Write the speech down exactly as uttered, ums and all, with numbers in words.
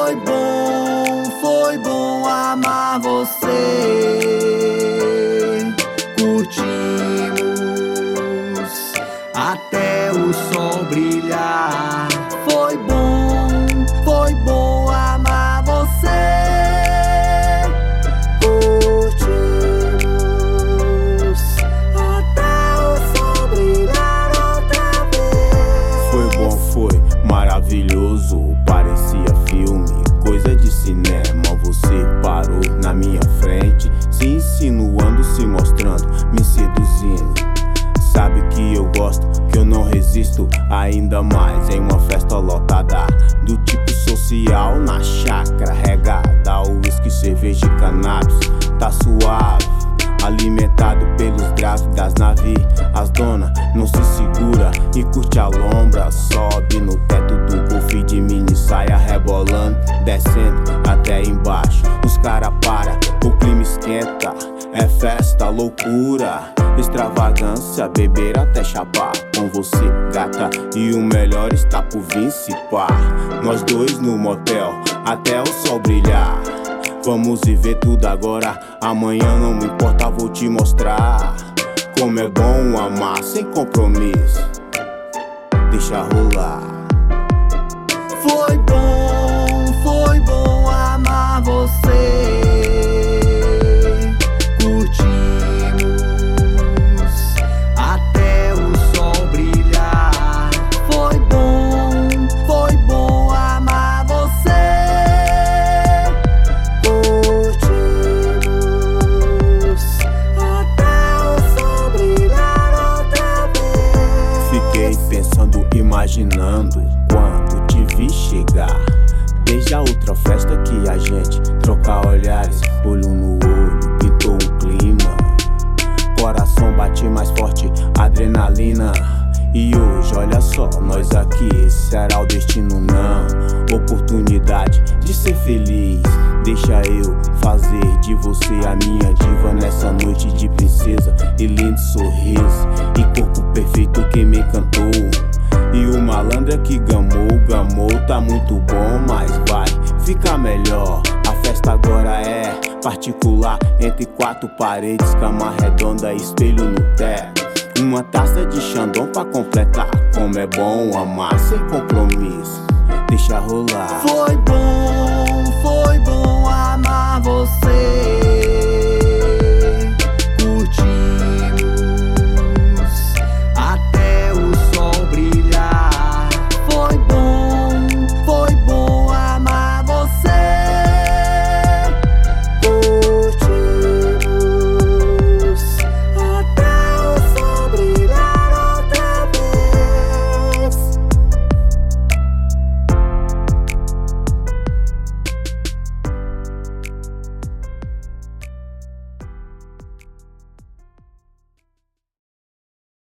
Foi bom, foi bom amar você. Curtimos até o sol brilhar. Foi bom, foi bom amar você. Curtimos até o sol brilhar outra vez. Foi bom, foi maravilhoso, parecia filme, coisa de cinema. Você parou na minha frente, se insinuando, se mostrando, me seduzindo. Sabe que eu gosto, que eu não resisto. Ainda mais em uma festa lotada, do tipo social, na chácara regada ao uísque, cerveja e cannabis. Tá suave, alimentado pelos grávidas na vi. As dona não se segura e curte a lombra. Sobe no teto do golfe de mini saia, rebolando, descendo até embaixo. Os cara para, o clima esquenta. É festa, loucura, extravagância, beber até chapar com você, gata. E o melhor está por vir, se pá. Nós dois no motel, até o sol brilhar. Vamos viver tudo agora, amanhã não me importa, vou te mostrar como é bom amar sem compromisso. Deixa rolar. Foi bom, foi bom amar você. Curtimos até o sol brilhar. Foi bom, foi bom amar você. Curtimos até o sol brilhar outra vez. Fiquei pensando, imaginando quando te vi chegar. Desde a outra festa que a gente trocar olhares, olho no olho, pintou um clima. Coração bate mais forte, adrenalina. E hoje, olha só, nós aqui, será o destino não. Oportunidade de ser feliz. Deixa eu fazer de você a minha diva nessa noite de princesa e lindo sorriso e corpo perfeito que me encantou. E o malandro é que gamou, gamou, tá muito bom, mas vai ficar melhor. A festa agora é particular, entre quatro paredes, cama redonda, espelho no teto. Uma taça de Chandon pra completar. Como é bom amar sem compromisso. Deixa rolar. Foi bom.